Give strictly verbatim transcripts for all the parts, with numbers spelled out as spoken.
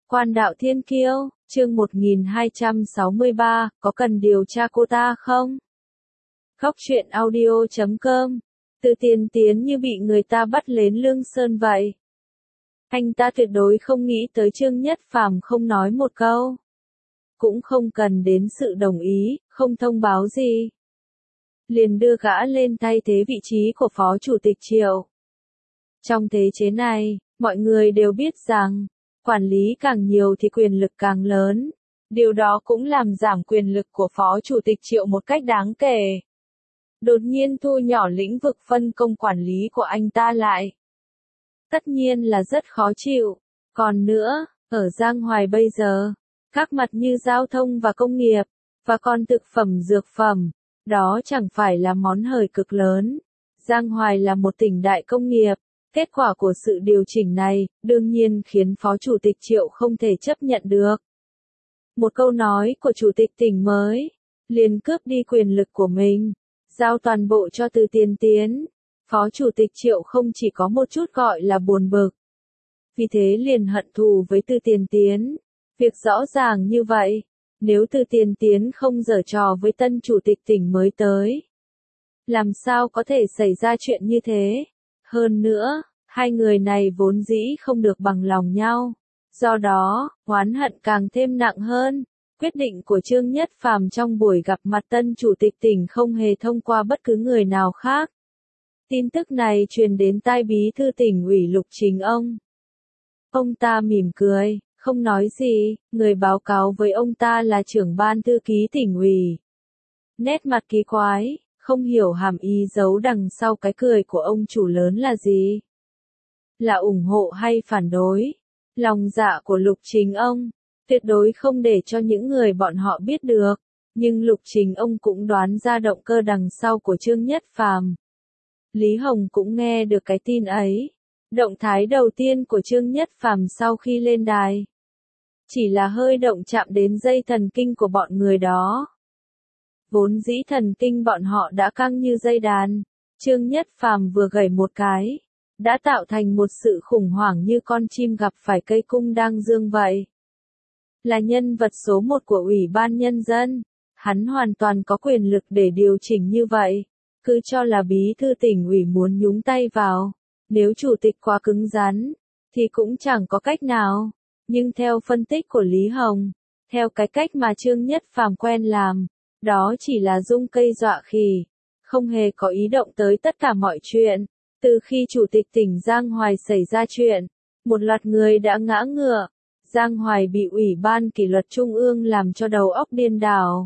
Quan đạo thiên kiêu, chương một nghìn hai trăm sáu mươi ba, có cần điều tra cô ta không? Khóc chuyện audio chấm com. Từ Tiền Tiến như bị người ta bắt lên Lương Sơn vậy. Anh ta tuyệt đối không nghĩ tới Trương Nhất Phàm không nói một câu. Cũng không cần đến sự đồng ý, không thông báo gì. Liền đưa gã lên thay thế vị trí của Phó Chủ tịch Triệu. Trong thế chế này, mọi người đều biết rằng, quản lý càng nhiều thì quyền lực càng lớn. Điều đó cũng làm giảm quyền lực của Phó Chủ tịch Triệu một cách đáng kể. Đột nhiên thu nhỏ lĩnh vực phân công quản lý của anh ta lại. Tất nhiên là rất khó chịu. Còn nữa, ở Giang Hoài bây giờ, các mặt như giao thông và công nghiệp, và còn thực phẩm dược phẩm, đó chẳng phải là món hời cực lớn. Giang Hoài là một tỉnh đại công nghiệp. Kết quả của sự điều chỉnh này, đương nhiên khiến Phó Chủ tịch Triệu không thể chấp nhận được. Một câu nói của Chủ tịch tỉnh mới, liền cướp đi quyền lực của mình, giao toàn bộ cho Từ Tiền Tiến. Phó Chủ tịch Triệu không chỉ có một chút gọi là buồn bực. Vì thế liền hận thù với Từ Tiền Tiến. Việc rõ ràng như vậy, nếu Từ Tiền Tiến không giở trò với tân Chủ tịch tỉnh mới tới, làm sao có thể xảy ra chuyện như thế? Hơn nữa, hai người này vốn dĩ không được bằng lòng nhau. Do đó, oán hận càng thêm nặng hơn. Quyết định của Trương Nhất Phàm trong buổi gặp mặt tân Chủ tịch tỉnh không hề thông qua bất cứ người nào khác. Tin tức này truyền đến tai Bí thư tỉnh ủy Lục Chính Ông. Ông ta mỉm cười, không nói gì, người báo cáo với ông ta là trưởng ban thư ký tỉnh ủy. Nét mặt kỳ quái. Không hiểu hàm ý giấu đằng sau cái cười của ông chủ lớn là gì? Là ủng hộ hay phản đối? Lòng dạ của Lục Chính Ông, tuyệt đối không để cho những người bọn họ biết được. Nhưng Lục Chính Ông cũng đoán ra động cơ đằng sau của Trương Nhất Phàm. Lý Hồng cũng nghe được cái tin ấy. Động thái đầu tiên của Trương Nhất Phàm sau khi lên đài, chỉ là hơi động chạm đến dây thần kinh của bọn người đó. Vốn dĩ thần kinh bọn họ đã căng như dây đàn, Trương Nhất Phàm vừa gảy một cái, đã tạo thành một sự khủng hoảng như con chim gặp phải cây cung đang dương vậy. Là nhân vật số một của Ủy ban Nhân dân, hắn hoàn toàn có quyền lực để điều chỉnh như vậy. Cứ cho là Bí thư tỉnh ủy muốn nhúng tay vào, nếu chủ tịch quá cứng rắn, thì cũng chẳng có cách nào. Nhưng theo phân tích của Lý Hồng, theo cái cách mà Trương Nhất Phàm quen làm, đó chỉ là dung cây dọa khỉ, không hề có ý động tới tất cả mọi chuyện. Từ khi Chủ tịch tỉnh Giang Hoài xảy ra chuyện, một loạt người đã ngã ngựa. Giang Hoài bị Ủy ban Kỷ luật Trung ương làm cho đầu óc điên đảo.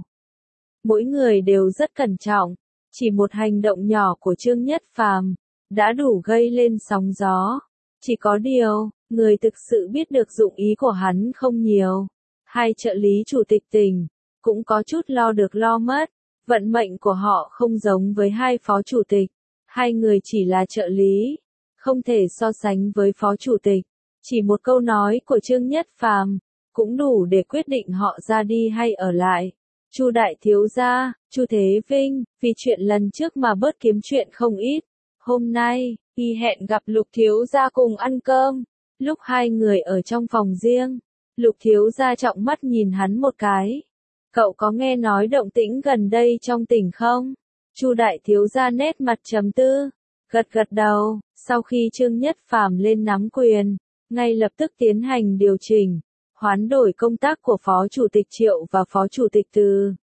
Mỗi người đều rất cẩn trọng, chỉ một hành động nhỏ của Trương Nhất Phàm đã đủ gây lên sóng gió. Chỉ có điều, người thực sự biết được dụng ý của hắn không nhiều. Hai trợ lý Chủ tịch tỉnh cũng có chút lo được lo mất. Vận mệnh của họ không giống với hai phó chủ tịch. Hai người chỉ là trợ lý, không thể so sánh với phó chủ tịch. Chỉ một câu nói của Trương Nhất Phàm cũng đủ để quyết định họ ra đi hay ở lại. Chu đại thiếu gia, Chu Thế Vinh, vì chuyện lần trước mà bớt kiếm chuyện không ít. Hôm nay, y hẹn gặp Lục thiếu gia cùng ăn cơm. Lúc hai người ở trong phòng riêng, Lục thiếu gia trọng mắt nhìn hắn một cái. Cậu có nghe nói động tĩnh gần đây trong tỉnh không? Chu đại thiếu gia nét mặt trầm tư, gật gật đầu. Sau khi Trương Nhất Phàm lên nắm quyền, ngay lập tức tiến hành điều chỉnh, hoán đổi công tác của Phó Chủ tịch Triệu và Phó Chủ tịch Từ.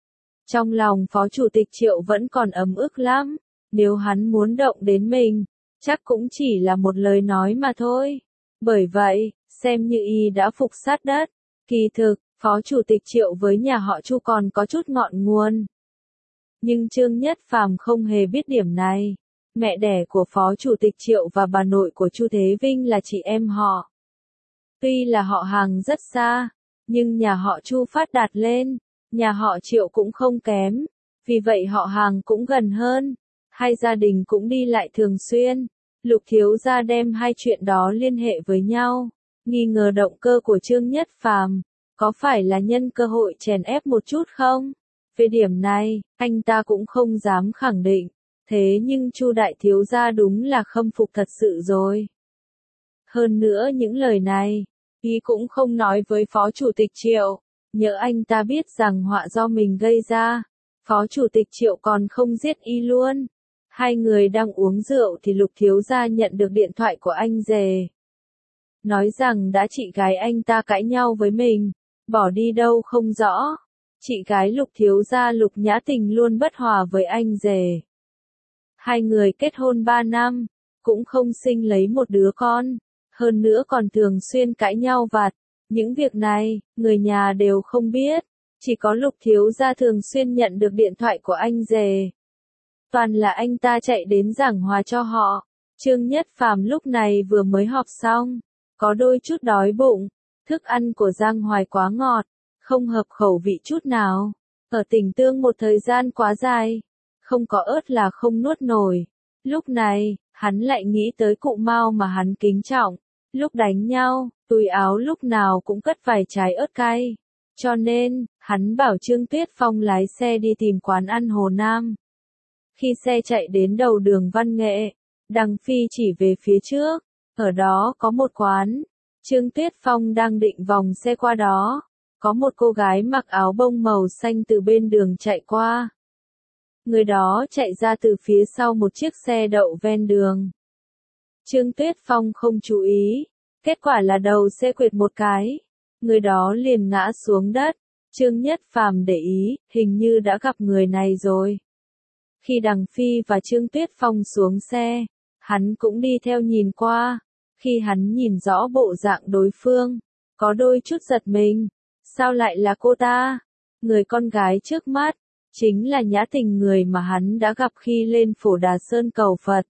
Trong lòng Phó Chủ tịch Triệu vẫn còn ấm ức lắm. Nếu hắn muốn động đến mình, chắc cũng chỉ là một lời nói mà thôi. Bởi vậy, xem như y đã phục sát đất. Kỳ thực, Phó Chủ tịch Triệu với nhà họ Chu còn có chút ngọn nguồn. Nhưng Trương Nhất Phàm không hề biết điểm này. Mẹ đẻ của Phó Chủ tịch Triệu và bà nội của Chu Thế Vinh là chị em họ. Tuy là họ hàng rất xa, nhưng nhà họ Chu phát đạt lên, nhà họ Triệu cũng không kém. Vì vậy họ hàng cũng gần hơn. Hai gia đình cũng đi lại thường xuyên. Lục thiếu gia đem hai chuyện đó liên hệ với nhau. Nghi ngờ động cơ của Trương Nhất Phàm có phải là nhân cơ hội chèn ép một chút không? Về điểm này, anh ta cũng không dám khẳng định. Thế nhưng Chu đại thiếu gia đúng là khâm phục thật sự rồi. Hơn nữa những lời này, Y cũng không nói với Phó Chủ tịch Triệu, nhỡ anh ta biết rằng họa do mình gây ra. Phó Chủ tịch Triệu còn không giết Y luôn. Hai người đang uống rượu thì Lục thiếu gia nhận được điện thoại của anh rể. Nói rằng đã chị gái anh ta cãi nhau với mình, bỏ đi đâu không rõ. Chị gái Lục thiếu gia Lục Nhã Tình luôn bất hòa với anh rể. Hai người kết hôn ba năm, cũng không sinh lấy một đứa con, hơn nữa còn thường xuyên cãi nhau vặt. Những việc này, người nhà đều không biết, chỉ có Lục thiếu gia thường xuyên nhận được điện thoại của anh rể. Toàn là anh ta chạy đến giảng hòa cho họ. Trương Nhất Phàm lúc này vừa mới họp xong, có đôi chút đói bụng, thức ăn của Giang Hoài quá ngọt, không hợp khẩu vị chút nào. Ở Tỉnh Tương một thời gian quá dài, không có ớt là không nuốt nổi. Lúc này, hắn lại nghĩ tới cụ Mao mà hắn kính trọng. Lúc đánh nhau, túi áo lúc nào cũng cất vài trái ớt cay. Cho nên, hắn bảo Trương Tuyết Phong lái xe đi tìm quán ăn Hồ Nam. Khi xe chạy đến đầu đường Văn Nghệ, Đằng Phi chỉ về phía trước, ở đó có một quán. Trương Tuyết Phong đang định vòng xe qua đó, có một cô gái mặc áo bông màu xanh từ bên đường chạy qua. Người đó chạy ra từ phía sau một chiếc xe đậu ven đường. Trương Tuyết Phong không chú ý, kết quả là đầu xe quệt một cái, người đó liền ngã xuống đất. Trương Nhất Phàm để ý, hình như đã gặp người này rồi. Khi Đằng Phi và Trương Tuyết Phong xuống xe, hắn cũng đi theo nhìn qua. Khi hắn nhìn rõ bộ dạng đối phương, có đôi chút giật mình. Sao lại là cô ta? Người con gái trước mắt, chính là Nhã Tình, người mà hắn đã gặp khi lên Phổ Đà Sơn cầu Phật.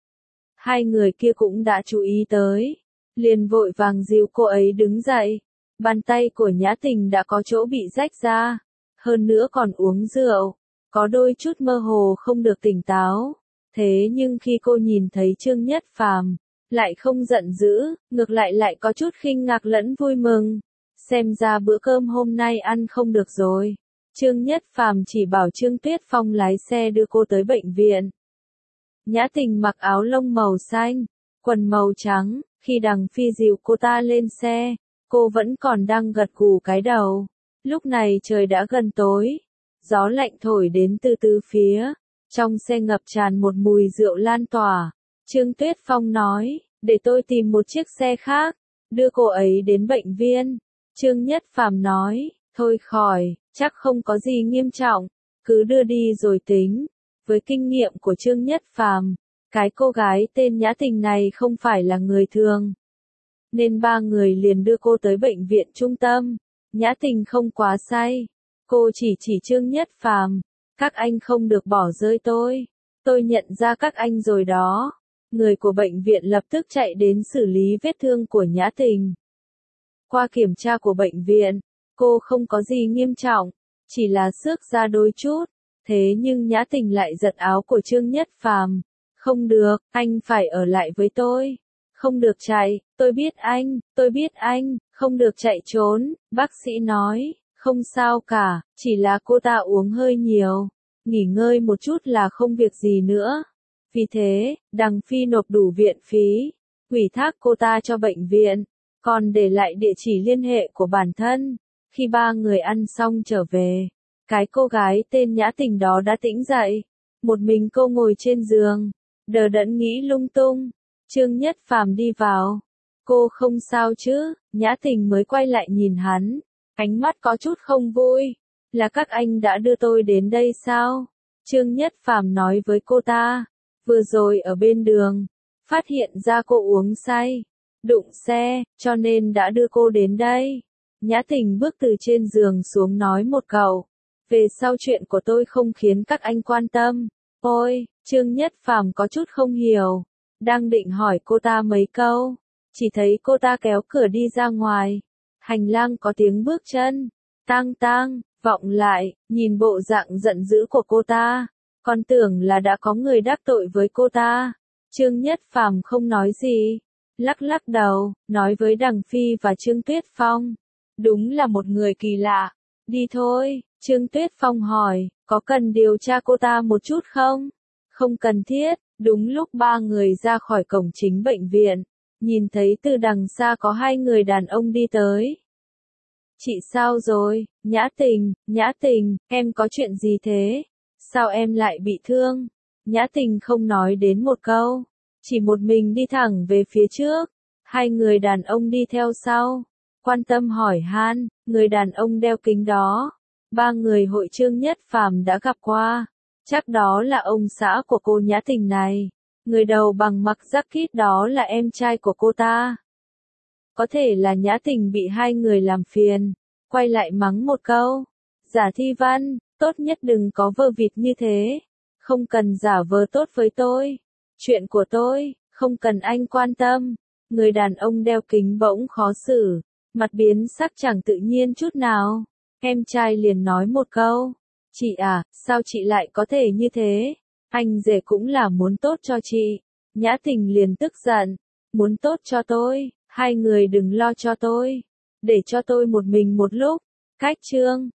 Hai người kia cũng đã chú ý tới, liền vội vàng dìu cô ấy đứng dậy. Bàn tay của Nhã Tình đã có chỗ bị rách ra, hơn nữa còn uống rượu, có đôi chút mơ hồ không được tỉnh táo. Thế nhưng khi cô nhìn thấy Trương Nhất Phàm, lại không giận dữ, ngược lại lại có chút khinh ngạc lẫn vui mừng. Xem ra bữa cơm hôm nay ăn không được rồi. Trương Nhất Phàm chỉ bảo Trương Tuyết Phong lái xe đưa cô tới bệnh viện. Nhã Tình mặc áo lông màu xanh, quần màu trắng, khi Đằng Phi dìu cô ta lên xe, cô vẫn còn đang gật gù cái đầu. Lúc này trời đã gần tối, gió lạnh thổi đến từ tứ phía, trong xe ngập tràn một mùi rượu lan tỏa. Trương Tuyết Phong nói, để tôi tìm một chiếc xe khác, đưa cô ấy đến bệnh viện. Trương Nhất Phàm nói, thôi khỏi, chắc không có gì nghiêm trọng, cứ đưa đi rồi tính. Với kinh nghiệm của Trương Nhất Phàm, cái cô gái tên Nhã Tình này không phải là người thường. Nên ba người liền đưa cô tới bệnh viện trung tâm. Nhã Tình không quá say. Cô chỉ chỉ Trương Nhất Phàm, các anh không được bỏ rơi tôi. Tôi nhận ra các anh rồi đó. Người của bệnh viện lập tức chạy đến xử lý vết thương của Nhã Tình. Qua kiểm tra của bệnh viện, cô không có gì nghiêm trọng, chỉ là xước da đôi chút. Thế nhưng Nhã Tình lại giật áo của Trương Nhất Phàm. Không được, anh phải ở lại với tôi. Không được chạy, tôi biết anh, tôi biết anh, không được chạy trốn. Bác sĩ nói, không sao cả, chỉ là cô ta uống hơi nhiều. Nghỉ ngơi một chút là không việc gì nữa. Vì thế, Đằng Phi nộp đủ viện phí, ủy thác cô ta cho bệnh viện, còn để lại địa chỉ liên hệ của bản thân. Khi ba người ăn xong trở về, cái cô gái tên Nhã Tình đó đã tỉnh dậy. Một mình cô ngồi trên giường, đờ đẫn nghĩ lung tung. Trương Nhất Phàm đi vào. Cô không sao chứ? Nhã Tình mới quay lại nhìn hắn, ánh mắt có chút không vui. Là các anh đã đưa tôi đến đây sao? Trương Nhất Phàm nói với cô ta. Vừa rồi ở bên đường, phát hiện ra cô uống say, đụng xe, cho nên đã đưa cô đến đây. Nhã Tình bước từ trên giường xuống nói một câu. Về sau chuyện của tôi không khiến các anh quan tâm. Ôi, Trương Nhất Phàm có chút không hiểu. Đang định hỏi cô ta mấy câu, chỉ thấy cô ta kéo cửa đi ra ngoài. Hành lang có tiếng bước chân, tang tang, vọng lại, nhìn bộ dạng giận dữ của cô ta, còn tưởng là đã có người đắc tội với cô ta. Trương Nhất Phàm không nói gì, lắc lắc đầu, nói với Đằng Phi và Trương Tuyết Phong. Đúng là một người kỳ lạ. Đi thôi, Trương Tuyết Phong hỏi, có cần điều tra cô ta một chút không? Không cần thiết. Đúng lúc ba người ra khỏi cổng chính bệnh viện, nhìn thấy từ đằng xa có hai người đàn ông đi tới. Chị sao rồi, Nhã Tình, Nhã Tình, em có chuyện gì thế? Sao em lại bị thương? Nhã Tình không nói đến một câu, chỉ một mình đi thẳng về phía trước. Hai người đàn ông đi theo sau, quan tâm hỏi han, người đàn ông đeo kính đó. Ba người hội Trương Nhất Phàm đã gặp qua, chắc đó là ông xã của cô Nhã Tình này. Người đầu bằng mặc jacket đó là em trai của cô ta. Có thể là Nhã Tình bị hai người làm phiền, quay lại mắng một câu. Giả Thi Văn, tốt nhất đừng có vờ vịt như thế. Không cần giả vờ tốt với tôi. Chuyện của tôi, không cần anh quan tâm. Người đàn ông đeo kính bỗng khó xử, mặt biến sắc chẳng tự nhiên chút nào. Em trai liền nói một câu. Chị à, sao chị lại có thể như thế? Anh rể cũng là muốn tốt cho chị. Nhã Tình liền tức giận. Muốn tốt cho tôi, hai người đừng lo cho tôi. Để cho tôi một mình một lúc. Cách chương.